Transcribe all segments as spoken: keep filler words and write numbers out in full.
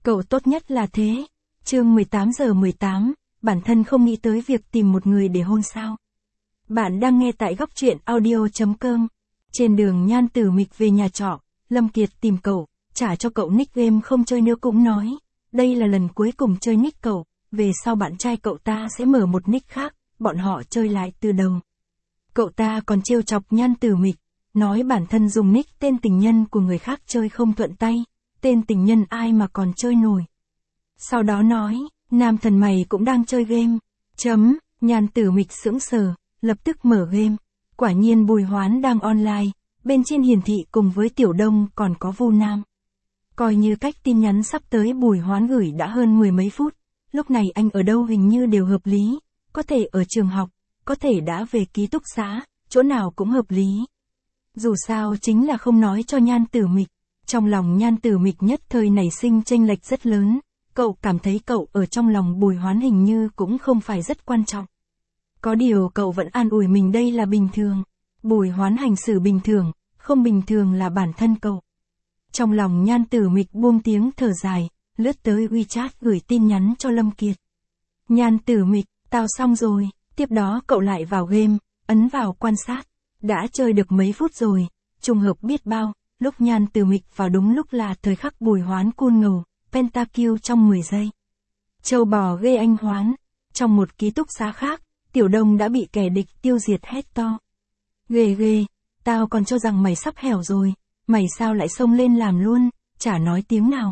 Cậu tốt nhất là thế. Chương mười tám giờ mười tám, bản thân không nghĩ tới việc tìm một người để hôn sao. Bạn đang nghe tại góc truyện audio chấm com. Trên đường Nhan Tử Mịch về nhà trọ, Lâm Kiệt tìm cậu, trả cho cậu nick game không chơi nữa cũng nói. Đây là lần cuối cùng chơi nick cậu, về sau bạn trai cậu ta sẽ mở một nick khác, bọn họ chơi lại từ đầu. Cậu ta còn trêu chọc Nhan Tử Mịch, nói bản thân dùng nick tên tình nhân của người khác chơi không thuận tay, tên tình nhân ai mà còn chơi nổi. Sau đó nói, nam thần mày cũng đang chơi game. Chấm, Nhan Tử Mịch sững sờ, lập tức mở game. Quả nhiên Bùi Hoán đang online, bên trên hiển thị cùng với Tiểu Đông còn có Vu Nam. Coi như cách tin nhắn sắp tới Bùi Hoán gửi đã hơn mười mấy phút, lúc này anh ở đâu hình như đều hợp lý, có thể ở trường học, có thể đã về ký túc xá, chỗ nào cũng hợp lý. Dù sao chính là không nói cho Nhan Tử Mịch, trong lòng Nhan Tử Mịch nhất thời nảy sinh chênh lệch rất lớn, cậu cảm thấy cậu ở trong lòng Bùi Hoán hình như cũng không phải rất quan trọng. Có điều cậu vẫn an ủi mình đây là bình thường, Bùi Hoán hành xử bình thường, không bình thường là bản thân cậu. Trong lòng Nhan Tử Mịch buông tiếng thở dài, lướt tới WeChat gửi tin nhắn cho Lâm Kiệt. Nhan Tử Mịch, tao xong rồi, tiếp đó cậu lại vào game, ấn vào quan sát, đã chơi được mấy phút rồi, trùng hợp biết bao, lúc Nhan Tử Mịch vào đúng lúc là thời khắc Bùi Hoán cool ngầu, pentakill trong mười giây. Châu bò ghê anh Hoán, trong một ký túc xá khác, Tiểu Đông đã bị kẻ địch tiêu diệt hét to. Ghê ghê, tao còn cho rằng mày sắp hẻo rồi, mày sao lại xông lên làm luôn, chả nói tiếng nào.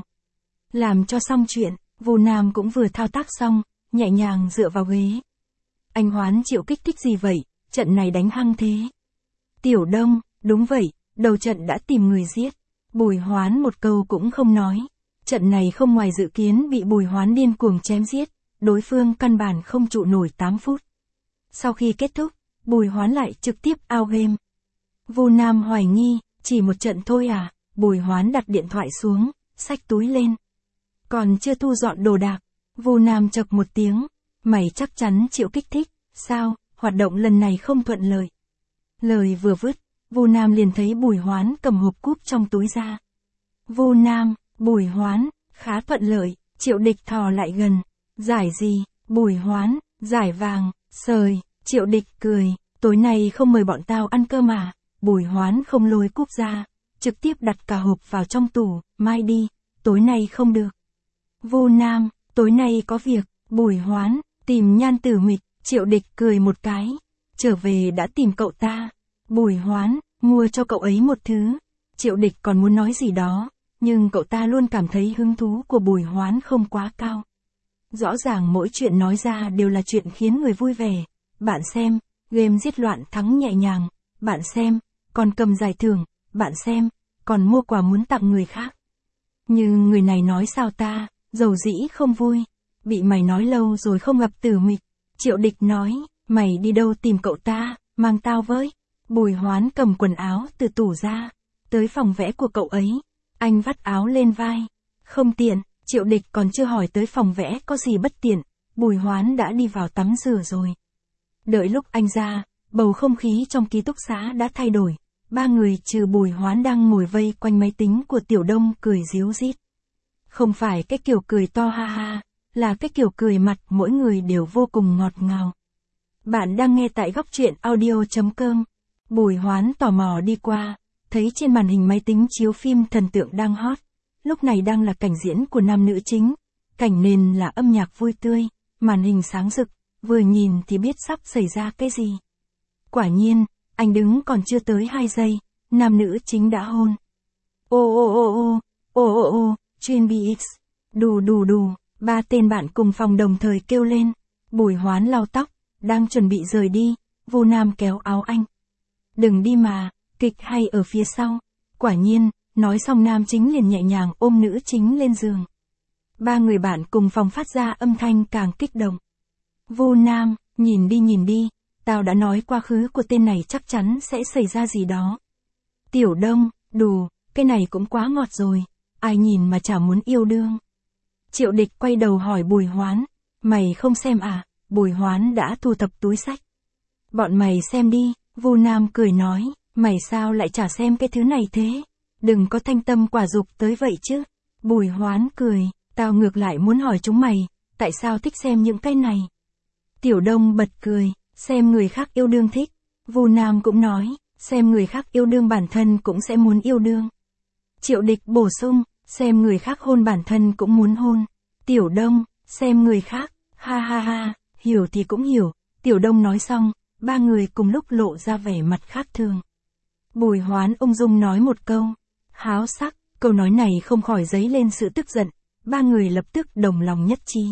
Làm cho xong chuyện, Vu Nam cũng vừa thao tác xong, nhẹ nhàng dựa vào ghế. Anh Hoán chịu kích thích gì vậy, trận này đánh hăng thế. Tiểu Đông, đúng vậy, đầu trận đã tìm người giết. Bùi Hoán một câu cũng không nói. Trận này không ngoài dự kiến bị Bùi Hoán điên cuồng chém giết, đối phương căn bản không trụ nổi tám phút. Sau khi kết thúc, Bùi Hoán lại trực tiếp out game. Vu Nam hoài nghi, chỉ một trận thôi à, Bùi Hoán đặt điện thoại xuống, xách túi lên. Còn chưa thu dọn đồ đạc, Vu Nam chậc một tiếng, mày chắc chắn chịu kích thích, sao, hoạt động lần này không thuận lợi. Lời vừa vứt, Vu Nam liền thấy Bùi Hoán cầm hộp cúp trong túi ra. Vu Nam, Bùi Hoán, khá thuận lợi, Triệu Địch thò lại gần. Giải gì, Bùi Hoán, giải vàng, sời, Triệu Địch cười, tối nay không mời bọn tao ăn cơm mà. Bùi Hoán không lôi cúp ra, trực tiếp đặt cả hộp vào trong tủ, mai đi, tối nay không được. Vu Nam, tối nay có việc, Bùi Hoán, tìm Nhan Tử Mịch, Triệu Địch cười một cái, trở về đã tìm cậu ta. Bùi Hoán, mua cho cậu ấy một thứ. Triệu Địch còn muốn nói gì đó, nhưng cậu ta luôn cảm thấy hứng thú của Bùi Hoán không quá cao. Rõ ràng mỗi chuyện nói ra đều là chuyện khiến người vui vẻ. Bạn xem, game giết loạn thắng nhẹ nhàng. Bạn xem, còn cầm giải thưởng. Bạn xem, còn mua quà muốn tặng người khác. Nhưng người này nói sao ta, dầu dĩ không vui. Bị mày nói lâu rồi không gặp Tử Mịch. Triệu Địch nói, mày đi đâu tìm cậu ta, mang tao với. Bùi Hoán cầm quần áo từ tủ ra, tới phòng vẽ của cậu ấy. Anh vắt áo lên vai. Không tiện, Triệu Địch còn chưa hỏi tới phòng vẽ có gì bất tiện, Bùi Hoán đã đi vào tắm rửa rồi. Đợi lúc anh ra, bầu không khí trong ký túc xá đã thay đổi. Ba người trừ Bùi Hoán đang ngồi vây quanh máy tính của Tiểu Đông cười ríu rít. Không phải cái kiểu cười to ha ha, là cái kiểu cười mặt mỗi người đều vô cùng ngọt ngào. Bạn đang nghe tại góc truyện audio chấm com. Bùi Hoán tò mò đi qua, thấy trên màn hình máy tính chiếu phim thần tượng đang hot. Lúc này đang là cảnh diễn của nam nữ chính. Cảnh nền là âm nhạc vui tươi, màn hình sáng rực, vừa nhìn thì biết sắp xảy ra cái gì. Quả nhiên, anh đứng còn chưa tới hai giây, nam nữ chính đã hôn. Ô ô ô ô, ô ô ô, Chuyên bê ích, đù đù đù, ba tên bạn cùng phòng đồng thời kêu lên. Bùi Hoán lau tóc, đang chuẩn bị rời đi, Vu Nam kéo áo anh. Đừng đi mà, kịch hay ở phía sau. Quả nhiên, nói xong nam chính liền nhẹ nhàng ôm nữ chính lên giường. Ba người bạn cùng phòng phát ra âm thanh càng kích động. Vu Nam, nhìn đi nhìn đi, tao đã nói quá khứ của tên này chắc chắn sẽ xảy ra gì đó. Tiểu Đông, đù, cái này cũng quá ngọt rồi, ai nhìn mà chả muốn yêu đương. Triệu Địch quay đầu hỏi Bùi Hoán, mày không xem à? Bùi Hoán đã thu thập túi sách. Bọn mày xem đi, Vu Nam cười nói, mày sao lại chả xem cái thứ này thế? Đừng có thanh tâm quả dục tới vậy chứ. Bùi Hoán cười, Tao ngược lại muốn hỏi chúng mày, tại sao thích xem những cái này? Tiểu Đông bật cười, xem người khác yêu đương thích. Vu Nam cũng nói, xem người khác yêu đương bản thân cũng sẽ muốn yêu đương. Triệu Địch bổ sung, xem người khác hôn bản thân cũng muốn hôn. Tiểu Đông, xem người khác, ha ha ha, hiểu thì cũng hiểu. Tiểu Đông nói xong, ba người cùng lúc lộ ra vẻ mặt khác thường. Bùi Hoán ung dung nói một câu, háo sắc, câu nói này không khỏi dấy lên sự tức giận, ba người lập tức đồng lòng nhất trí.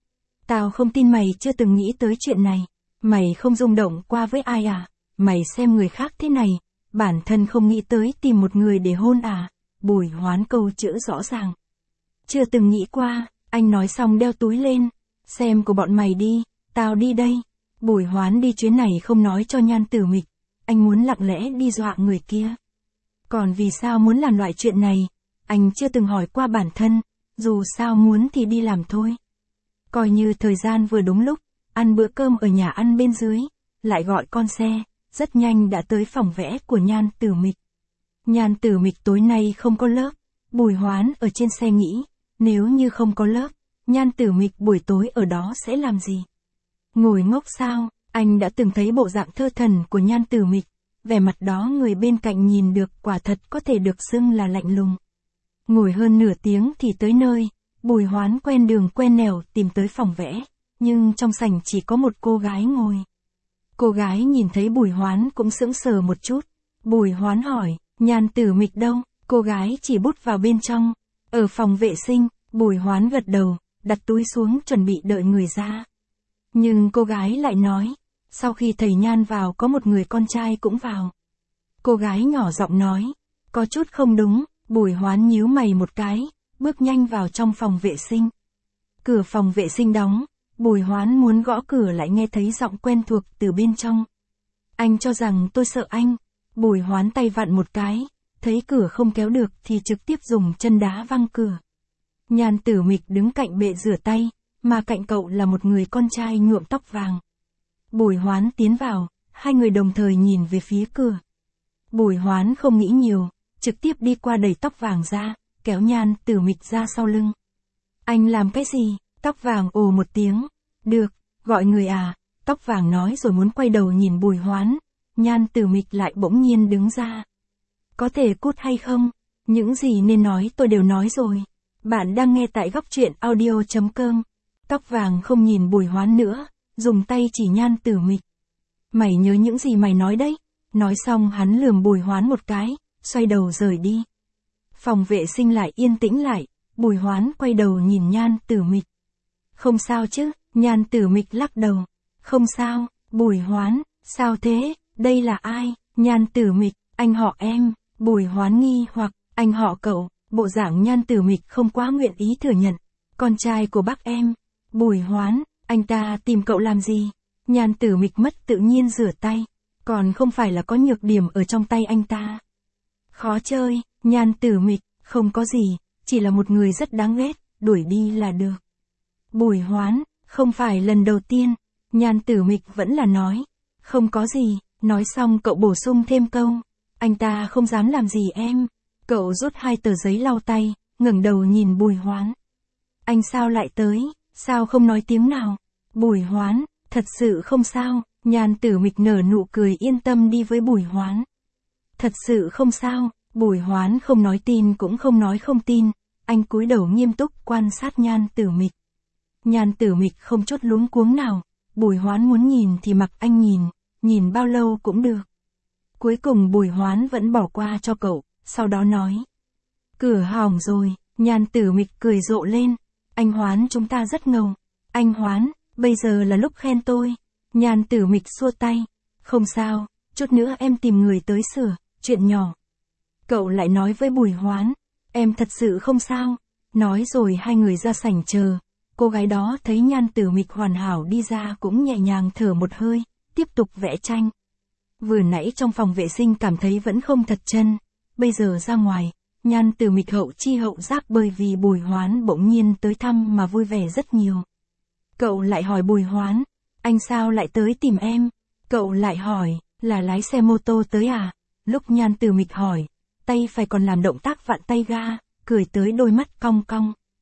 Tao không tin mày chưa từng nghĩ tới chuyện này, mày không rung động qua với ai à, mày xem người khác thế này, bản thân không nghĩ tới tìm một người để hôn à, Bùi Hoán câu chữ rõ ràng. Chưa từng nghĩ qua, anh nói xong đeo túi lên, xem của bọn mày đi, tao đi đây. Bùi Hoán đi chuyến này không nói cho Nhan Tử Mịch, anh muốn lặng lẽ đi dọa người kia. Còn vì sao muốn làm loại chuyện này, anh chưa từng hỏi qua bản thân, dù sao muốn thì đi làm thôi. Coi như thời gian vừa đúng lúc, ăn bữa cơm ở nhà ăn bên dưới, lại gọi con xe, rất nhanh đã tới phòng vẽ của Nhan Tử Mịch. Nhan Tử Mịch tối nay không có lớp, Bùi Hoán ở trên xe nghĩ, nếu như không có lớp, Nhan Tử Mịch buổi tối ở đó sẽ làm gì? Ngồi ngốc sao? Anh đã từng thấy bộ dạng thơ thần của Nhan Tử Mịch, vẻ mặt đó người bên cạnh nhìn được quả thật có thể được xưng là lạnh lùng. Ngồi hơn nửa tiếng thì tới nơi, Bùi Hoán quen đường quen nẻo tìm tới phòng vẽ, nhưng trong sảnh chỉ có một cô gái ngồi. Cô gái nhìn thấy Bùi Hoán cũng sững sờ một chút. Bùi Hoán hỏi, Nhan Tử Mịch đâu? Cô gái chỉ bút vào bên trong. Ở phòng vệ sinh, Bùi Hoán gật đầu, đặt túi xuống chuẩn bị đợi người ra. Nhưng cô gái lại nói, sau khi thầy Nhan vào có một người con trai cũng vào. Cô gái nhỏ giọng nói, có chút không đúng. Bùi Hoán nhíu mày một cái, bước nhanh vào trong phòng vệ sinh. Cửa phòng vệ sinh đóng, Bùi Hoán muốn gõ cửa lại nghe thấy giọng quen thuộc từ bên trong. Anh cho rằng tôi sợ anh. Bùi Hoán tay vặn một cái, thấy cửa không kéo được thì trực tiếp dùng chân đá văng cửa. Nhan Tử Mịch đứng cạnh bệ rửa tay, mà cạnh cậu là một người con trai nhuộm tóc vàng. Bùi Hoán tiến vào, hai người đồng thời nhìn về phía cửa. Bùi Hoán không nghĩ nhiều, trực tiếp đi qua đẩy tóc vàng ra, kéo Nhan Tử Mịch ra sau lưng. Anh làm cái gì? Tóc vàng ồ một tiếng. Được, gọi người à, tóc vàng nói rồi muốn quay đầu nhìn Bùi Hoán. Nhan Tử Mịch lại bỗng nhiên đứng ra. Có thể cút hay không? Những gì nên nói tôi đều nói rồi. Bạn đang nghe tại góc truyện audio chấm com. Tóc vàng không nhìn Bùi Hoán nữa, dùng tay chỉ Nhan Tử Mịch. Mày nhớ những gì mày nói đấy? Nói xong hắn lườm Bùi Hoán một cái, xoay đầu rời đi. Phòng vệ sinh lại yên tĩnh lại, Bùi Hoán quay đầu nhìn Nhan Tử Mịch. Không sao chứ? Nhan Tử Mịch lắc đầu. Không sao. Bùi Hoán, sao thế? Đây là ai? Nhan Tử Mịch, anh họ em. Bùi Hoán nghi hoặc, anh họ cậu. Bộ dạng Nhan Tử Mịch không quá nguyện ý thừa nhận. Con trai của bác em. Bùi Hoán, anh ta tìm cậu làm gì? Nhan Tử Mịch mất tự nhiên rửa tay. Còn không phải là có nhược điểm ở trong tay anh ta. Khó chơi. Nhan Tử Mịch, không có gì, chỉ là một người rất đáng ghét, đuổi đi là được. Bùi Hoán, không phải lần đầu tiên. Nhan Tử Mịch vẫn là nói, không có gì. Nói xong cậu bổ sung thêm câu, anh ta không dám làm gì em. Cậu rút hai tờ giấy lau tay, ngẩng đầu nhìn Bùi Hoán. Anh sao lại tới, sao không nói tiếng nào? Bùi Hoán, thật sự không sao. Nhan Tử Mịch nở nụ cười yên tâm đi với Bùi Hoán. Thật sự không sao. Bùi Hoán không nói tin cũng không nói không tin, anh cúi đầu nghiêm túc quan sát Nhan Tử Mịch. Nhan Tử Mịch không chút luống cuống nào, Bùi Hoán muốn nhìn thì mặc anh nhìn, nhìn bao lâu cũng được. Cuối cùng Bùi Hoán vẫn bỏ qua cho cậu, sau đó nói. Cửa hỏng rồi. Nhan Tử Mịch cười rộ lên. Anh Hoán chúng ta rất ngầu. Anh Hoán, bây giờ là lúc khen tôi. Nhan Tử Mịch xua tay. Không sao, chút nữa em tìm người tới sửa, chuyện nhỏ. Cậu lại nói với Bùi Hoán, em thật sự không sao. Nói rồi hai người ra sảnh chờ. Cô gái đó thấy Nhan Tử Mịch hoàn hảo đi ra cũng nhẹ nhàng thở một hơi, tiếp tục vẽ tranh. Vừa nãy trong phòng vệ sinh cảm thấy vẫn không thật chân, bây giờ ra ngoài, Nhan Tử Mịch hậu chi hậu giác bởi vì Bùi Hoán bỗng nhiên tới thăm mà vui vẻ rất nhiều. Cậu lại hỏi Bùi Hoán, anh sao lại tới tìm em? Cậu lại hỏi, là lái xe mô tô tới à? Lúc Nhan Tử Mịch hỏi, tay phải còn làm động tác vặn tay ga, cười tới đôi mắt cong cong.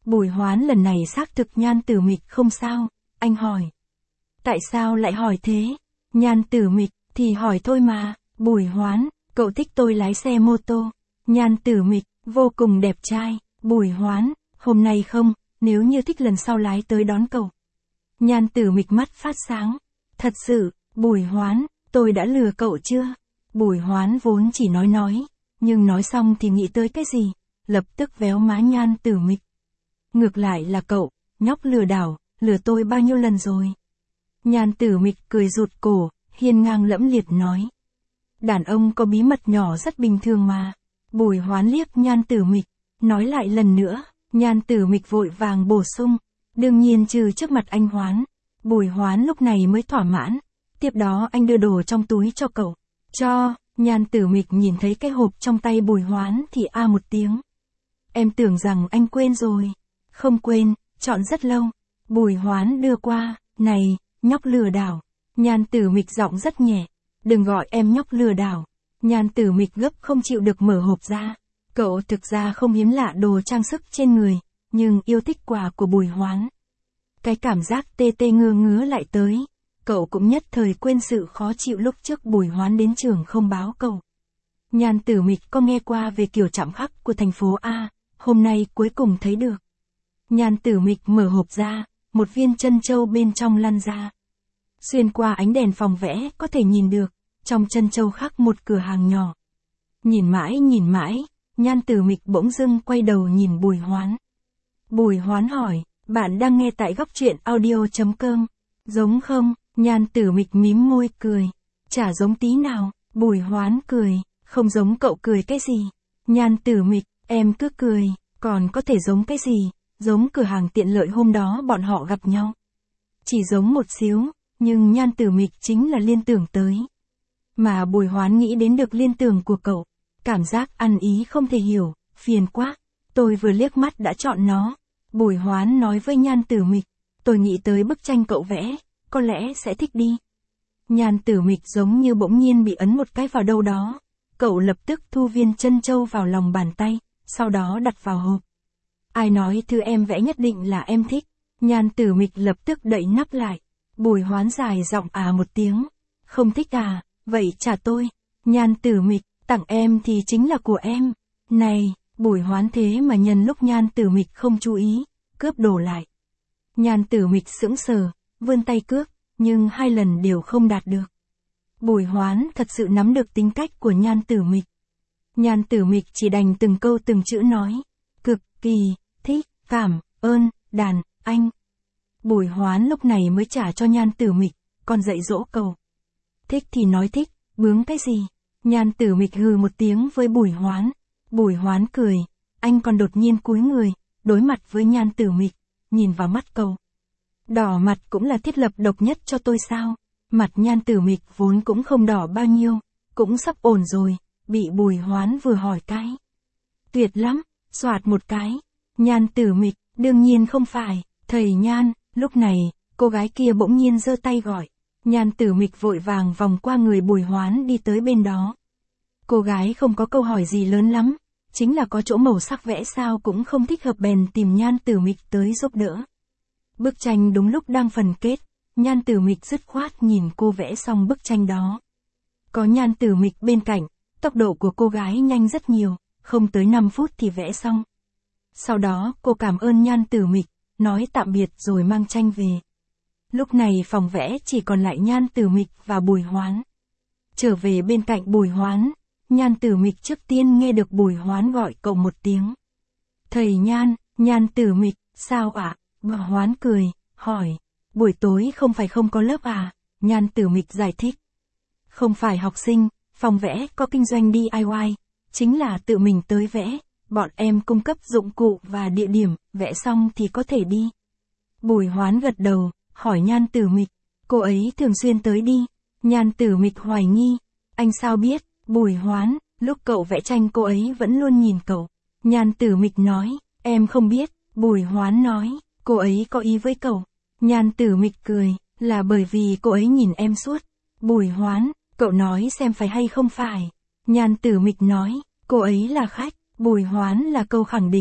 Bùi Hoán lần này xác thực Nhan Tử Mịch không sao, anh hỏi. Tại sao lại hỏi thế? Nhan Tử Mịch, thì hỏi thôi mà, Bùi Hoán, cậu thích tôi lái xe mô tô. Nhan Tử Mịch, vô cùng đẹp trai, Bùi Hoán, hôm nay không, nếu như thích lần sau lái tới đón cậu. Nhan Tử Mịch mắt phát sáng, thật sự, Bùi Hoán, tôi đã lừa cậu chưa? Bùi Hoán vốn chỉ nói nói, nhưng nói xong thì nghĩ tới cái gì, lập tức véo má Nhan Tử Mịch. Ngược lại là cậu, nhóc lừa đảo, lừa tôi bao nhiêu lần rồi? Nhan Tử Mịch cười rụt cổ, hiên ngang lẫm liệt nói. Đàn ông có bí mật nhỏ rất bình thường mà. Bùi Hoán liếc Nhan Tử Mịch, nói lại lần nữa, Nhan Tử Mịch vội vàng bổ sung, đương nhiên trừ trước mặt anh Hoán. Bùi Hoán lúc này mới thỏa mãn, tiếp đó anh đưa đồ trong túi cho cậu. Cho, Nhan Tử Mịch nhìn thấy cái hộp trong tay Bùi Hoán thì a một tiếng. Em tưởng rằng anh quên rồi. Không quên, chọn rất lâu. Bùi Hoán đưa qua, này, nhóc lừa đảo. Nhan Tử Mịch giọng rất nhẹ, đừng gọi em nhóc lừa đảo. Nhan Tử Mịch gấp không chịu được mở hộp ra. Cậu thực ra không hiếm lạ đồ trang sức trên người, nhưng yêu thích quà của Bùi Hoán. Cái cảm giác tê tê ngứa ngứa lại tới. Cậu cũng nhất thời quên sự khó chịu lúc trước Bùi Hoán đến trường không báo cậu. Nhan Tử Mịch có nghe qua về kiểu chạm khắc của thành phố A, hôm nay cuối cùng thấy được. Nhan Tử Mịch mở hộp ra, một viên trân châu bên trong lăn ra. Xuyên qua ánh đèn phòng vẽ có thể nhìn được, trong trân châu khắc một cửa hàng nhỏ. Nhìn mãi nhìn mãi, Nhan Tử Mịch bỗng dưng quay đầu nhìn Bùi Hoán. Bùi Hoán hỏi, bạn đang nghe tại góc truyện audio chấm com. Giống không? Nhan Tử Mịch mím môi cười. Chả giống tí nào. Bùi Hoán cười, không giống cậu cười cái gì. Nhan Tử Mịch, em cứ cười, còn có thể giống cái gì? Giống cửa hàng tiện lợi hôm đó bọn họ gặp nhau. Chỉ giống một xíu, nhưng Nhan Tử Mịch chính là liên tưởng tới. Mà Bùi Hoán nghĩ đến được liên tưởng của cậu. Cảm giác ăn ý không thể hiểu, phiền quá. Tôi vừa liếc mắt đã chọn nó. Bùi Hoán nói với Nhan Tử Mịch, tôi nghĩ tới bức tranh cậu vẽ, có lẽ sẽ thích đi. Nhan Tử Mịch giống như bỗng nhiên bị ấn một cái vào đâu đó. Cậu lập tức thu viên trân châu vào lòng bàn tay, sau đó đặt vào hộp. Ai nói thứ em vẽ nhất định là em thích. Nhan Tử Mịch lập tức đậy nắp lại. Bùi Hoán dài giọng à một tiếng. Không thích à, vậy trả tôi. Nhan Tử Mịch, tặng em thì chính là của em. Này, Bùi Hoán thế mà nhân lúc Nhan Tử Mịch không chú ý, cướp đồ lại. Nhan Tử Mịch sững sờ, vươn tay cướp, nhưng hai lần đều không đạt được. Bùi Hoán thật sự nắm được tính cách của Nhan Tử Mịch. Nhan Tử Mịch chỉ đành từng câu từng chữ nói. Cực kỳ, thích, cảm, ơn, đàn, anh. Bùi Hoán lúc này mới trả cho Nhan Tử Mịch, còn dạy dỗ cậu. Thích thì nói thích, bướng cái gì? Nhan Tử Mịch hừ một tiếng với Bùi Hoán. Bùi Hoán cười, anh còn đột nhiên cúi người, đối mặt với Nhan Tử Mịch, nhìn vào mắt cậu. Đỏ mặt cũng là thiết lập độc nhất cho tôi sao? Mặt Nhan Tử Mịch vốn cũng không đỏ bao nhiêu, cũng sắp ổn rồi, bị Bùi Hoán vừa hỏi cái. Tuyệt lắm, xoạt một cái. Nhan Tử Mịch, đương nhiên không phải, thầy Nhan. Lúc này, cô gái kia bỗng nhiên giơ tay gọi. Nhan Tử Mịch vội vàng vòng qua người Bùi Hoán đi tới bên đó. Cô gái không có câu hỏi gì lớn lắm, chính là có chỗ màu sắc vẽ sao cũng không thích hợp bèn tìm Nhan Tử Mịch tới giúp đỡ. Bức tranh đúng lúc đang phần kết, Nhan Tử Mịch dứt khoát nhìn cô vẽ xong bức tranh đó. Có Nhan Tử Mịch bên cạnh, tốc độ của cô gái nhanh rất nhiều, không tới năm phút thì vẽ xong. Sau đó cô cảm ơn Nhan Tử Mịch, nói tạm biệt rồi mang tranh về. Lúc này phòng vẽ chỉ còn lại Nhan Tử Mịch và Bùi Hoán. Trở về bên cạnh Bùi Hoán, Nhan Tử Mịch trước tiên nghe được Bùi Hoán gọi cậu một tiếng. Thầy Nhan, Nhan Tử Mịch, sao ạ? Bùi Hoán cười, hỏi. Buổi tối không phải không có lớp à? Nhan Tử Mịch giải thích. Không phải học sinh, phòng vẽ có kinh doanh đê i i, chính là tự mình tới vẽ, bọn em cung cấp dụng cụ và địa điểm, vẽ xong thì có thể đi. Bùi Hoán gật đầu, hỏi Nhan Tử Mịch, cô ấy thường xuyên tới đi. Nhan Tử Mịch hoài nghi, anh sao biết? Bùi Hoán, lúc cậu vẽ tranh cô ấy vẫn luôn nhìn cậu. Nhan Tử Mịch nói, em không biết. Bùi Hoán nói, cô ấy có ý với cậu. Nhan Tử Mịch cười, là bởi vì cô ấy nhìn em suốt. Bùi Hoán, cậu nói xem phải hay không phải. Nhan Tử Mịch nói, cô ấy là khách. Bùi Hoán là câu khẳng định.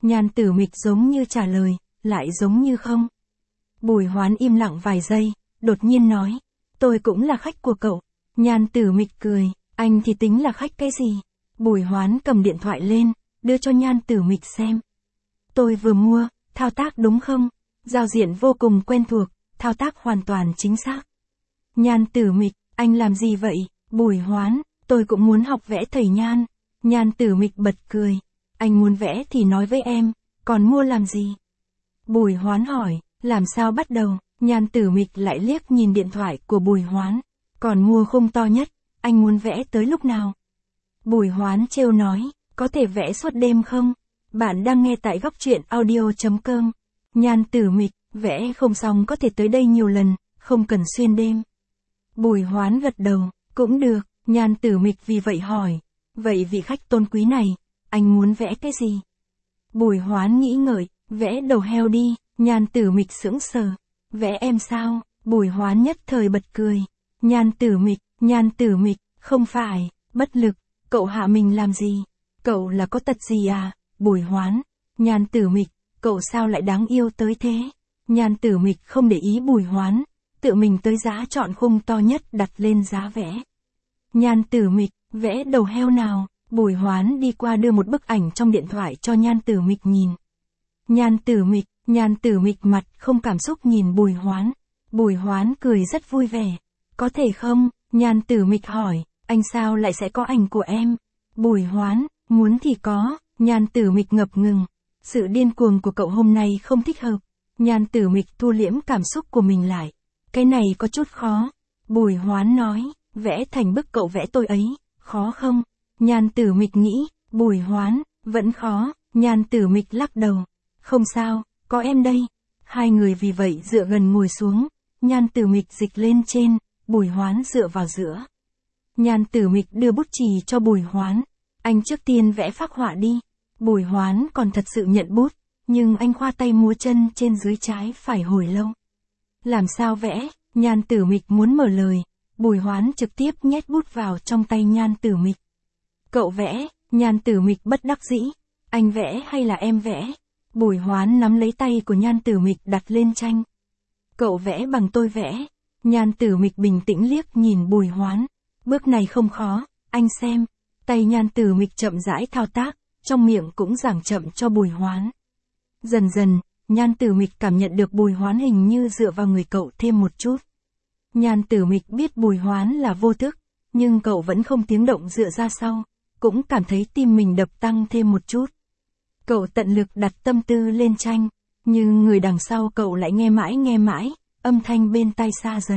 Nhan Tử Mịch giống như trả lời, lại giống như không. Bùi Hoán im lặng vài giây, đột nhiên nói, tôi cũng là khách của cậu. Nhan Tử Mịch cười, anh thì tính là khách cái gì? Bùi Hoán cầm điện thoại lên, đưa cho Nhan Tử Mịch xem. Tôi vừa mua, thao tác đúng không? Giao diện vô cùng quen thuộc, thao tác hoàn toàn chính xác. Nhan Tử Mịch, anh làm gì vậy? Bùi Hoán, tôi cũng muốn học vẽ thầy Nhan. Nhan Tử Mịch bật cười, anh muốn vẽ thì nói với em, còn mua làm gì? Bùi Hoán hỏi, làm sao bắt đầu? Nhan Tử Mịch lại liếc nhìn điện thoại của Bùi Hoán, còn mua khung to nhất, anh muốn vẽ tới lúc nào? Bùi Hoán trêu nói, có thể vẽ suốt đêm không? Bạn đang nghe tại góc truyện audio.com. Nhan Tử Mịch, vẽ không xong có thể tới đây nhiều lần, không cần xuyên đêm. Bùi Hoán gật đầu, cũng được. Nhan Tử Mịch vì vậy hỏi, vậy vị khách tôn quý này, anh muốn vẽ cái gì? Bùi Hoán nghĩ ngợi, vẽ đầu heo đi. Nhan Tử Mịch sững sờ, vẽ em sao? Bùi Hoán nhất thời bật cười. Nhan Tử Mịch, Nhan Tử Mịch, không phải, bất lực, cậu hạ mình làm gì? Cậu là có tật gì à? Bùi Hoán, Nhan Tử Mịch, cậu sao lại đáng yêu tới thế? Nhan Tử Mịch không để ý Bùi Hoán, tự mình tới giá chọn khung to nhất đặt lên giá vẽ. Nhan Tử Mịch, vẽ đầu heo nào? Bùi Hoán đi qua đưa một bức ảnh trong điện thoại cho Nhan Tử Mịch nhìn. Nhan Tử Mịch, Nhan Tử Mịch mặt không cảm xúc nhìn Bùi Hoán. Bùi Hoán cười rất vui vẻ. Có thể không? Nhan Tử Mịch hỏi, anh sao lại sẽ có ảnh của em? Bùi Hoán, muốn thì có. Nhan Tử Mịch ngập ngừng. Sự điên cuồng của cậu hôm nay không thích hợp. Nhan Tử Mịch thu liễm cảm xúc của mình lại. Cái này có chút khó. Bùi Hoán nói, vẽ thành bức cậu vẽ tôi ấy, khó không? Nhan Tử Mịch nghĩ, Bùi Hoán, vẫn khó. Nhan Tử Mịch lắc đầu. Không sao, có em đây. Hai người vì vậy dựa gần ngồi xuống. Nhan Tử Mịch dịch lên trên, Bùi Hoán dựa vào giữa. Nhan Tử Mịch đưa bút chì cho Bùi Hoán. Anh trước tiên vẽ phác họa đi. Bùi Hoán còn thật sự nhận bút, nhưng anh khoa tay múa chân trên dưới trái phải hồi lâu. Làm sao vẽ? Nhan Tử Mịch muốn mở lời. Bùi Hoán trực tiếp nhét bút vào trong tay Nhan Tử Mịch. Cậu vẽ. Nhan Tử Mịch bất đắc dĩ. Anh vẽ hay là em vẽ? Bùi Hoán nắm lấy tay của Nhan Tử Mịch đặt lên tranh. Cậu vẽ bằng tôi vẽ. Nhan Tử Mịch bình tĩnh liếc nhìn Bùi Hoán. Bước này không khó, anh xem. Tay Nhan Tử Mịch chậm rãi thao tác, trong miệng cũng giảng chậm cho Bùi Hoán. Dần dần, Nhan Tử Mịch cảm nhận được Bùi Hoán hình như dựa vào người cậu thêm một chút. Nhan Tử Mịch biết Bùi Hoán là vô thức, nhưng cậu vẫn không tiếng động dựa ra sau, cũng cảm thấy tim mình đập tăng thêm một chút. Cậu tận lực đặt tâm tư lên tranh, nhưng người đằng sau cậu lại nghe mãi nghe mãi, âm thanh bên tai xa dần.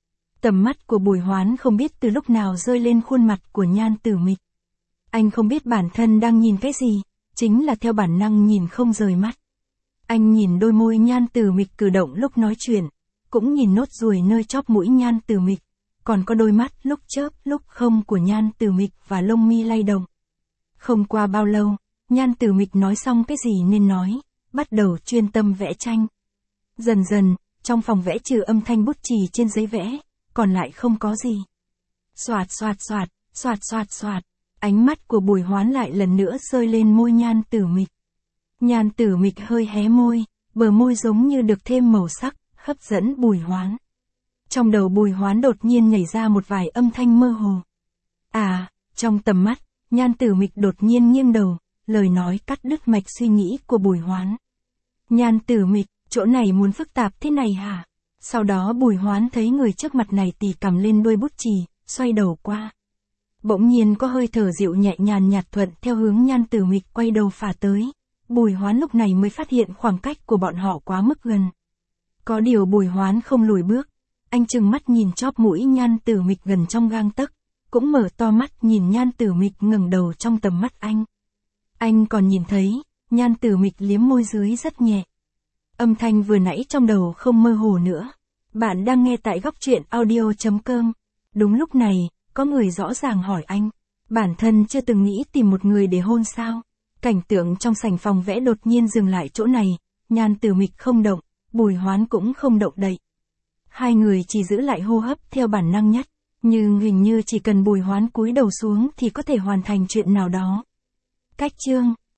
Tầm mắt của Bùi Hoán không biết từ lúc nào rơi lên khuôn mặt của Nhan Tử Mịch. Anh không biết bản thân đang nhìn cái gì, chính là theo bản năng nhìn không rời mắt. Anh nhìn đôi môi Nhan Tử Mịch cử động lúc nói chuyện, cũng nhìn nốt ruồi nơi chóp mũi Nhan Tử Mịch, còn có đôi mắt lúc chớp lúc không của Nhan Tử Mịch và lông mi lay động. Không qua bao lâu, Nhan Tử Mịch nói xong cái gì nên nói, bắt đầu chuyên tâm vẽ tranh. Dần dần, trong phòng vẽ trừ âm thanh bút chì trên giấy vẽ, còn lại không có gì. Xoạt xoạt xoạt, xoạt xoạt xoạt, ánh mắt của Bùi Hoán lại lần nữa rơi lên môi Nhan Tử Mịch. Nhan Tử Mịch hơi hé môi, bờ môi giống như được thêm màu sắc, hấp dẫn Bùi Hoán. Trong đầu Bùi Hoán đột nhiên nhảy ra một vài âm thanh mơ hồ. À, trong tầm mắt, Nhan Tử Mịch đột nhiên nghiêng đầu, lời nói cắt đứt mạch suy nghĩ của Bùi Hoán. Nhan Tử Mịch, chỗ này muốn phức tạp thế này hả? Sau đó Bùi Hoán thấy người trước mặt này tì cầm lên đuôi bút chì, xoay đầu qua. Bỗng nhiên có hơi thở dịu nhẹ nhàn nhạt thuận theo hướng Nhan Tử Mịch quay đầu phả tới. Bùi Hoán lúc này mới phát hiện khoảng cách của bọn họ quá mức gần. Có điều Bùi Hoán không lùi bước, anh trừng mắt nhìn chóp mũi Nhan Tử Mịch gần trong gang tấc, cũng mở to mắt nhìn Nhan Tử Mịch ngẩng đầu trong tầm mắt anh. Anh còn nhìn thấy, Nhan Tử Mịch liếm môi dưới rất nhẹ. Âm thanh vừa nãy trong đầu không mơ hồ nữa. Bạn đang nghe tại góc truyện audio.com. Đúng lúc này, có người rõ ràng hỏi anh, bản thân chưa từng nghĩ tìm một người để hôn sao? Cảnh tượng trong sảnh phòng vẽ đột nhiên dừng lại chỗ này, Nhan Tử Mịch không động, Bùi Hoán cũng không động đậy. Hai người chỉ giữ lại hô hấp theo bản năng nhất, nhưng hình như chỉ cần Bùi Hoán cúi đầu xuống thì có thể hoàn thành chuyện nào đó. Cách chương